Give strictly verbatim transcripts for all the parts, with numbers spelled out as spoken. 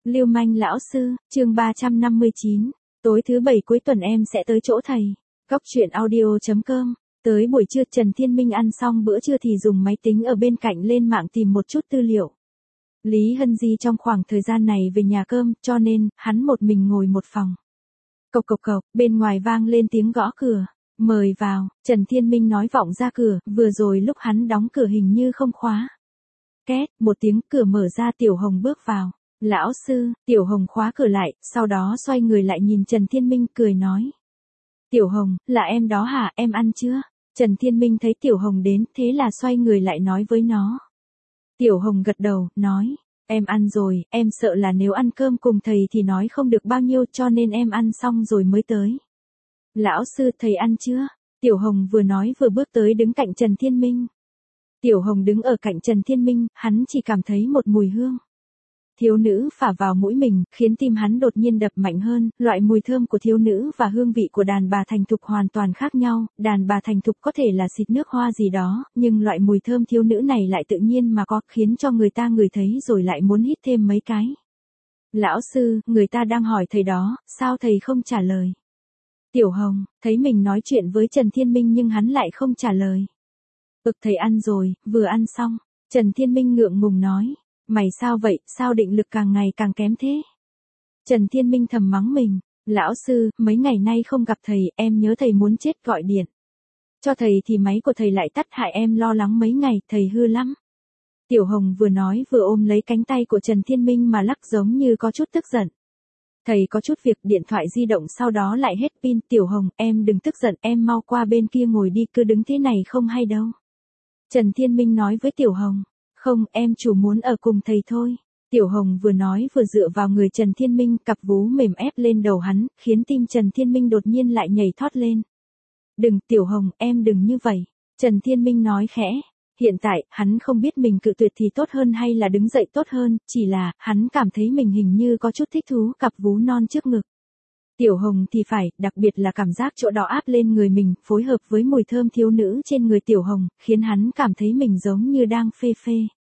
Lưu manh lão sư, chương ba trăm năm mươi chín. Tối thứ bảy cuối tuần em sẽ tới chỗ thầy. Góc truyện audio chấm com. Tới buổi trưa Trần Thiên Minh ăn xong bữa trưa thì dùng máy tính ở bên cạnh lên mạng tìm một chút tư liệu. Lý Hân Di trong khoảng thời gian này về nhà cơm, cho nên, hắn một mình ngồi một phòng. Cộc cộc cộc, bên ngoài vang lên tiếng gõ cửa. Mời vào, Trần Thiên Minh nói vọng ra cửa, vừa rồi lúc hắn đóng cửa hình như không khóa. Két, một tiếng cửa mở ra Tiểu Hồng bước vào. Lão sư, Tiểu Hồng khóa cửa lại, sau đó xoay người lại nhìn Trần Thiên Minh cười nói. Tiểu Hồng, là em đó hả, em ăn chưa? Trần Thiên Minh thấy Tiểu Hồng đến, thế là xoay người lại nói với nó. Tiểu Hồng gật đầu, nói, em ăn rồi, em sợ là nếu ăn cơm cùng thầy thì nói không được bao nhiêu cho nên em ăn xong rồi mới tới. Lão sư, thầy ăn chưa? Tiểu Hồng vừa nói vừa bước tới đứng cạnh Trần Thiên Minh. Tiểu Hồng đứng ở cạnh Trần Thiên Minh, hắn chỉ cảm thấy một mùi hương. Thiếu nữ phả vào mũi mình, khiến tim hắn đột nhiên đập mạnh hơn, loại mùi thơm của thiếu nữ và hương vị của đàn bà thành thục hoàn toàn khác nhau, đàn bà thành thục có thể là xịt nước hoa gì đó, nhưng loại mùi thơm thiếu nữ này lại tự nhiên mà có, khiến cho người ta ngửi thấy rồi lại muốn hít thêm mấy cái. Lão sư, người ta đang hỏi thầy đó, sao thầy không trả lời? Tiểu Hồng, thấy mình nói chuyện với Trần Thiên Minh nhưng hắn lại không trả lời. Ực thầy ăn rồi, vừa ăn xong, Trần Thiên Minh ngượng ngùng nói. Mày sao vậy, sao định lực càng ngày càng kém thế? Trần Thiên Minh thầm mắng mình, lão sư, mấy ngày nay không gặp thầy, em nhớ thầy muốn chết gọi điện. Cho thầy thì máy của thầy lại tắt hại em lo lắng mấy ngày, thầy hư lắm. Tiểu Hồng vừa nói vừa ôm lấy cánh tay của Trần Thiên Minh mà lắc giống như có chút tức giận. Thầy có chút việc, điện thoại di động sau đó lại hết pin. Tiểu Hồng, em đừng tức giận, em mau qua bên kia ngồi đi, cứ đứng thế này không hay đâu. Trần Thiên Minh nói với Tiểu Hồng. Không, em chủ muốn ở cùng thầy thôi. Tiểu Hồng vừa nói vừa dựa vào người Trần Thiên Minh, cặp vú mềm ép lên đầu hắn, khiến tim Trần Thiên Minh đột nhiên lại nhảy thoát lên. Đừng, Tiểu Hồng, em đừng như vậy. Trần Thiên Minh nói khẽ. Hiện tại, hắn không biết mình cự tuyệt thì tốt hơn hay là đứng dậy tốt hơn, chỉ là, hắn cảm thấy mình hình như có chút thích thú cặp vú non trước ngực. Tiểu Hồng thì phải, đặc biệt là cảm giác chỗ đó áp lên người mình, phối hợp với mùi thơm thiếu nữ trên người Tiểu Hồng, khiến hắn cảm thấy mình giống như đang phê phê.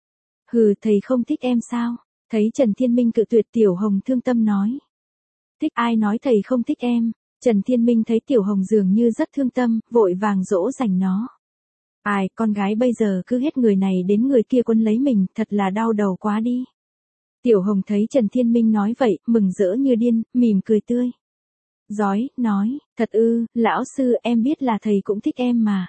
Hừ, thầy không thích em sao? Thấy Trần Thiên Minh cự tuyệt, Tiểu Hồng thương tâm nói. Thích ai nói thầy không thích em? Trần Thiên Minh thấy Tiểu Hồng dường như rất thương tâm, vội vàng dỗ dành nó. Ai, con gái bây giờ cứ hết người này đến người kia quấn lấy mình, thật là đau đầu quá đi. Tiểu Hồng thấy Trần Thiên Minh nói vậy, mừng rỡ như điên, mỉm cười tươi. Giói, nói, thật ư, lão sư, em biết là thầy cũng thích em mà.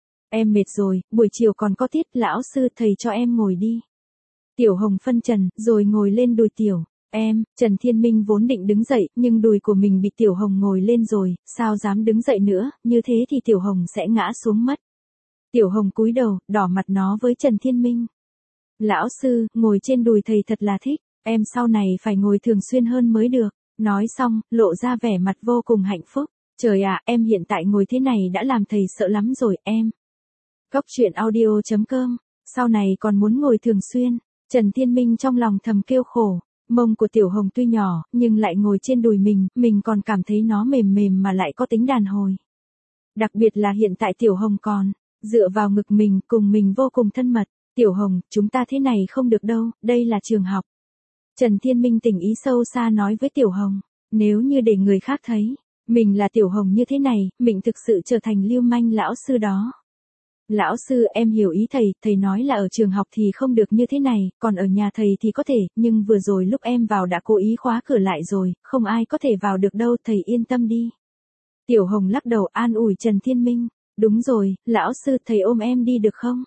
Em mệt rồi, buổi chiều còn có tiết, lão sư, thầy cho em ngồi đi. Tiểu Hồng phân trần, rồi ngồi lên đùi Tiểu. Em, Trần Thiên Minh vốn định đứng dậy, nhưng đùi của mình bị Tiểu Hồng ngồi lên rồi, sao dám đứng dậy nữa, như thế thì Tiểu Hồng sẽ ngã xuống mất. Tiểu Hồng cúi đầu, đỏ mặt nó với Trần Thiên Minh. Lão sư, ngồi trên đùi thầy thật là thích, em sau này phải ngồi thường xuyên hơn mới được. Nói xong, lộ ra vẻ mặt vô cùng hạnh phúc. Trời ạ, em hiện tại ngồi thế này đã làm thầy sợ lắm rồi, em. Góc truyện audio chấm com, sau này còn muốn ngồi thường xuyên. Trần Thiên Minh trong lòng thầm kêu khổ. Mông của Tiểu Hồng tuy nhỏ, nhưng lại ngồi trên đùi mình, mình còn cảm thấy nó mềm mềm mà lại có tính đàn hồi. Đặc biệt là hiện tại Tiểu Hồng còn dựa vào ngực mình, cùng mình vô cùng thân mật. Tiểu Hồng, chúng ta thế này không được đâu, đây là trường học. Trần Thiên Minh tình ý sâu xa nói với Tiểu Hồng, nếu như để người khác thấy, mình là Tiểu Hồng như thế này, mình thực sự trở thành lưu manh lão sư đó. Lão sư, em hiểu ý thầy, thầy nói là ở trường học thì không được như thế này, còn ở nhà thầy thì có thể, nhưng vừa rồi lúc em vào đã cố ý khóa cửa lại rồi, không ai có thể vào được đâu, thầy yên tâm đi. Tiểu Hồng lắc đầu an ủi Trần Thiên Minh, đúng rồi, lão sư, thầy ôm em đi được không?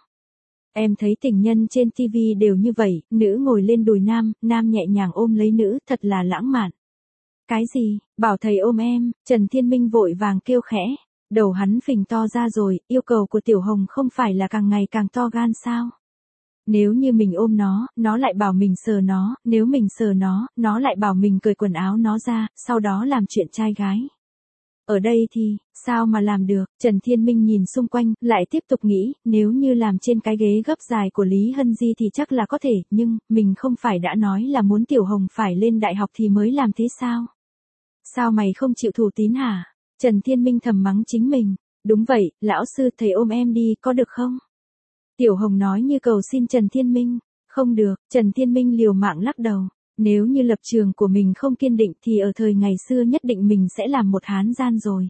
Em thấy tình nhân trên ti vi đều như vậy, nữ ngồi lên đùi nam, nam nhẹ nhàng ôm lấy nữ, thật là lãng mạn. Cái gì, bảo thầy ôm em, Trần Thiên Minh vội vàng kêu khẽ, đầu hắn phình to ra rồi, yêu cầu của Tiểu Hồng không phải là càng ngày càng to gan sao? Nếu như mình ôm nó, nó lại bảo mình sờ nó, nếu mình sờ nó, nó lại bảo mình cởi quần áo nó ra, sau đó làm chuyện trai gái. Ở đây thì, sao mà làm được, Trần Thiên Minh nhìn xung quanh, lại tiếp tục nghĩ, nếu như làm trên cái ghế gấp dài của Lý Hân Di thì chắc là có thể, nhưng, mình không phải đã nói là muốn Tiểu Hồng phải lên đại học thì mới làm thế sao? Sao mày không chịu thủ tín hả? Trần Thiên Minh thầm mắng chính mình, đúng vậy, lão sư, thầy ôm em đi, có được không? Tiểu Hồng nói như cầu xin Trần Thiên Minh, không được, Trần Thiên Minh liều mạng lắc đầu. Nếu như lập trường của mình không kiên định thì ở thời ngày xưa nhất định mình sẽ làm một hán gian rồi.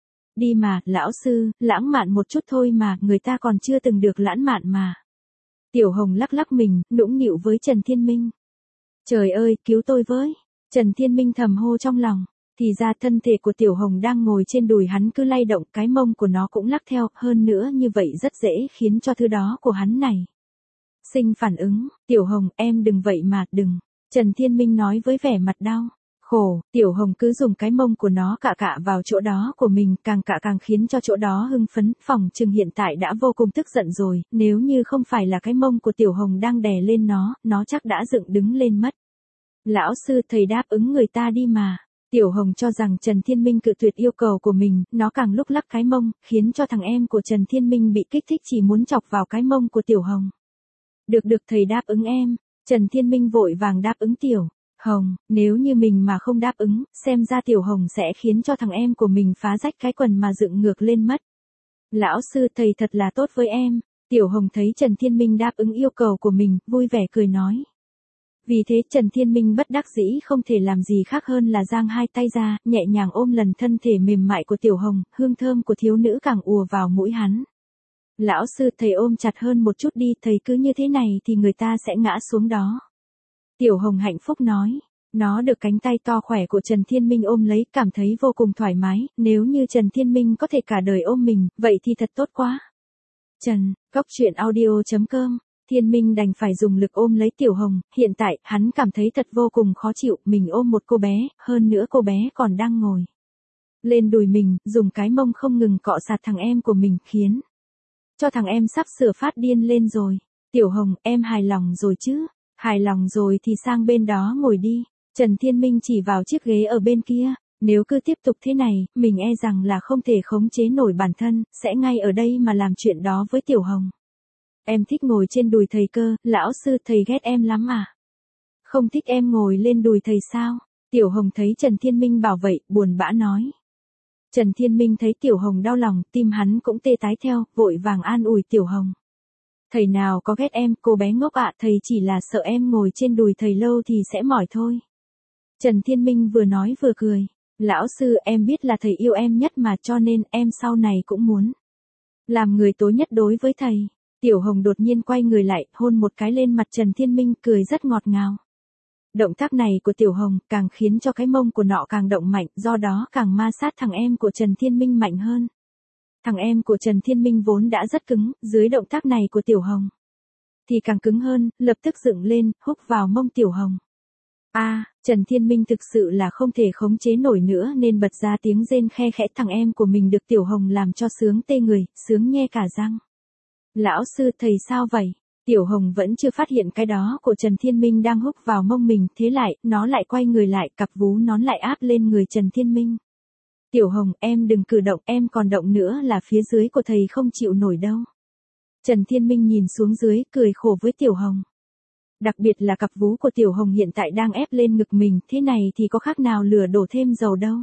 Đi mà, lão sư, lãng mạn một chút thôi mà, người ta còn chưa từng được lãng mạn mà. Tiểu Hồng lắc lắc mình, nũng nịu với Trần Thiên Minh. Trời ơi, cứu tôi với. Trần Thiên Minh thầm hô trong lòng. Thì ra thân thể của Tiểu Hồng đang ngồi trên đùi hắn cứ lay động, cái mông của nó cũng lắc theo, hơn nữa như vậy rất dễ khiến cho thứ đó của hắn này sinh phản ứng. Tiểu Hồng, em đừng vậy mà, đừng. Trần Thiên Minh nói với vẻ mặt đau khổ. Tiểu Hồng cứ dùng cái mông của nó cạ cạ vào chỗ đó của mình, càng cạ càng khiến cho chỗ đó hưng phấn. Phỏng chừng hiện tại đã vô cùng tức giận rồi, nếu như không phải là cái mông của Tiểu Hồng đang đè lên nó, nó chắc đã dựng đứng lên mất. Lão sư, thầy đáp ứng người ta đi mà. Tiểu Hồng cho rằng Trần Thiên Minh cự tuyệt yêu cầu của mình, nó càng lúc lắc cái mông, khiến cho thằng em của Trần Thiên Minh bị kích thích chỉ muốn chọc vào cái mông của Tiểu Hồng. Được được, thầy đáp ứng em. Trần Thiên Minh vội vàng đáp ứng Tiểu Hồng, nếu như mình mà không đáp ứng, xem ra Tiểu Hồng sẽ khiến cho thằng em của mình phá rách cái quần mà dựng ngược lên mất. Lão sư, thầy thật là tốt với em. Tiểu Hồng thấy Trần Thiên Minh đáp ứng yêu cầu của mình, vui vẻ cười nói. Vì thế Trần Thiên Minh bất đắc dĩ không thể làm gì khác hơn là giang hai tay ra, nhẹ nhàng ôm lần thân thể mềm mại của Tiểu Hồng, hương thơm của thiếu nữ càng ùa vào mũi hắn. Lão sư, thầy ôm chặt hơn một chút đi, thầy cứ như thế này thì người ta sẽ ngã xuống đó. Tiểu Hồng hạnh phúc nói. Nó được cánh tay to khỏe của Trần Thiên Minh ôm lấy, cảm thấy vô cùng thoải mái, nếu như Trần Thiên Minh có thể cả đời ôm mình, vậy thì thật tốt quá. Trần, Góc Truyện Audio chấm com. Thiên Minh đành phải dùng lực ôm lấy Tiểu Hồng, hiện tại, hắn cảm thấy thật vô cùng khó chịu, mình ôm một cô bé, hơn nữa cô bé còn đang ngồi lên đùi mình, dùng cái mông không ngừng cọ sạt thằng em của mình, khiến cho thằng em sắp sửa phát điên lên rồi. Tiểu Hồng, em hài lòng rồi chứ? Hài lòng rồi thì sang bên đó ngồi đi. Trần Thiên Minh chỉ vào chiếc ghế ở bên kia. Nếu cứ tiếp tục thế này, mình e rằng là không thể khống chế nổi bản thân, sẽ ngay ở đây mà làm chuyện đó với Tiểu Hồng. Em thích ngồi trên đùi thầy cơ, lão sư, thầy ghét em lắm à? Không thích em ngồi lên đùi thầy sao? Tiểu Hồng thấy Trần Thiên Minh bảo vậy, buồn bã nói. Trần Thiên Minh thấy Tiểu Hồng đau lòng, tim hắn cũng tê tái theo, vội vàng an ủi Tiểu Hồng. Thầy nào có ghét em, cô bé ngốc ạ, thầy chỉ là sợ em ngồi trên đùi thầy lâu thì sẽ mỏi thôi. Trần Thiên Minh vừa nói vừa cười. Lão sư, em biết là thầy yêu em nhất mà, cho nên em sau này cũng muốn làm người tối nhất đối với thầy. Tiểu Hồng đột nhiên quay người lại, hôn một cái lên mặt Trần Thiên Minh, cười rất ngọt ngào. Động tác này của Tiểu Hồng càng khiến cho cái mông của nọ càng động mạnh, do đó càng ma sát thằng em của Trần Thiên Minh mạnh hơn. Thằng em của Trần Thiên Minh vốn đã rất cứng, dưới động tác này của Tiểu Hồng thì càng cứng hơn, lập tức dựng lên, húc vào mông Tiểu Hồng. A, à, Trần Thiên Minh thực sự là không thể khống chế nổi nữa nên bật ra tiếng rên khe khẽ, thằng em của mình được Tiểu Hồng làm cho sướng tê người, sướng nhe cả răng. Lão sư, thầy sao vậy? Tiểu Hồng vẫn chưa phát hiện cái đó của Trần Thiên Minh đang húc vào mông mình, thế lại, nó lại quay người lại, cặp vú nón lại áp lên người Trần Thiên Minh. Tiểu Hồng, em đừng cử động, em còn động nữa là phía dưới của thầy không chịu nổi đâu. Trần Thiên Minh nhìn xuống dưới, cười khổ với Tiểu Hồng. Đặc biệt là cặp vú của Tiểu Hồng hiện tại đang ép lên ngực mình, thế này thì có khác nào lửa đổ thêm dầu đâu.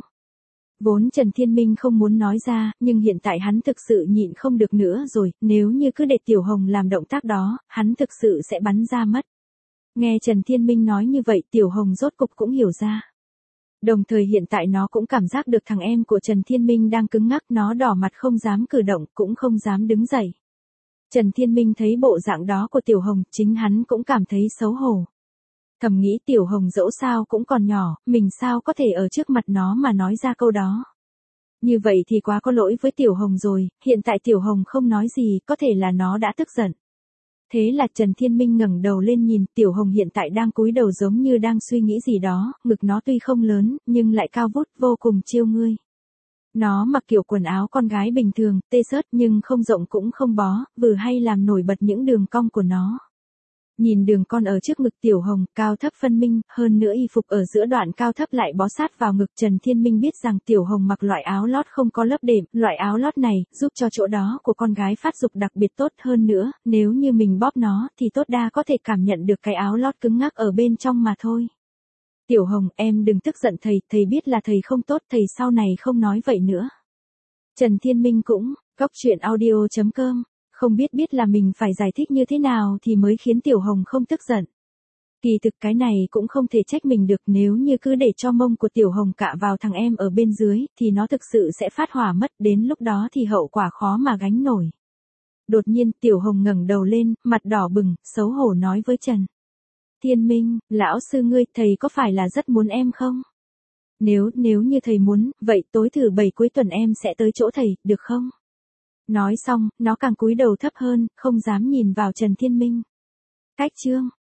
Vốn Trần Thiên Minh không muốn nói ra, nhưng hiện tại hắn thực sự nhịn không được nữa rồi, nếu như cứ để Tiểu Hồng làm động tác đó, hắn thực sự sẽ bắn ra mất. Nghe Trần Thiên Minh nói như vậy, Tiểu Hồng rốt cục cũng hiểu ra. Đồng thời hiện tại nó cũng cảm giác được thằng em của Trần Thiên Minh đang cứng ngắc, nó đỏ mặt không dám cử động, cũng không dám đứng dậy. Trần Thiên Minh thấy bộ dạng đó của Tiểu Hồng, chính hắn cũng cảm thấy xấu hổ. Thầm nghĩ Tiểu Hồng dẫu sao cũng còn nhỏ, mình sao có thể ở trước mặt nó mà nói ra câu đó. Như vậy thì quá có lỗi với Tiểu Hồng rồi, hiện tại Tiểu Hồng không nói gì, có thể là nó đã tức giận. Thế là Trần Thiên Minh ngẩng đầu lên nhìn, Tiểu Hồng hiện tại đang cúi đầu giống như đang suy nghĩ gì đó, ngực nó tuy không lớn, nhưng lại cao vút, vô cùng chiêu ngươi. Nó mặc kiểu quần áo con gái bình thường, tê xớt nhưng không rộng cũng không bó, vừa hay làm nổi bật những đường cong của nó. Nhìn đường con ở trước ngực Tiểu Hồng, cao thấp phân minh, hơn nữa y phục ở giữa đoạn cao thấp lại bó sát vào ngực, Trần Thiên Minh biết rằng Tiểu Hồng mặc loại áo lót không có lớp đệm, loại áo lót này, giúp cho chỗ đó của con gái phát dục đặc biệt tốt hơn nữa, nếu như mình bóp nó, thì tốt đa có thể cảm nhận được cái áo lót cứng ngắc ở bên trong mà thôi. Tiểu Hồng, em đừng tức giận thầy, thầy biết là thầy không tốt, thầy sau này không nói vậy nữa. Trần Thiên Minh cũng, Góc Truyện Audio chấm com. Không biết biết là mình phải giải thích như thế nào thì mới khiến Tiểu Hồng không tức giận. Kỳ thực cái này cũng không thể trách mình được, nếu như cứ để cho mông của Tiểu Hồng cạ vào thằng em ở bên dưới, thì nó thực sự sẽ phát hỏa mất, đến lúc đó thì hậu quả khó mà gánh nổi. Đột nhiên Tiểu Hồng ngẩng đầu lên, mặt đỏ bừng, xấu hổ nói với Trần Thiên Minh, lão sư ngươi, thầy có phải là rất muốn em không? Nếu, nếu như thầy muốn, vậy tối thứ bảy cuối tuần em sẽ tới chỗ thầy, được không? Nói xong, nó càng cúi đầu thấp hơn, không dám nhìn vào Trần Thiên Minh. Cách chương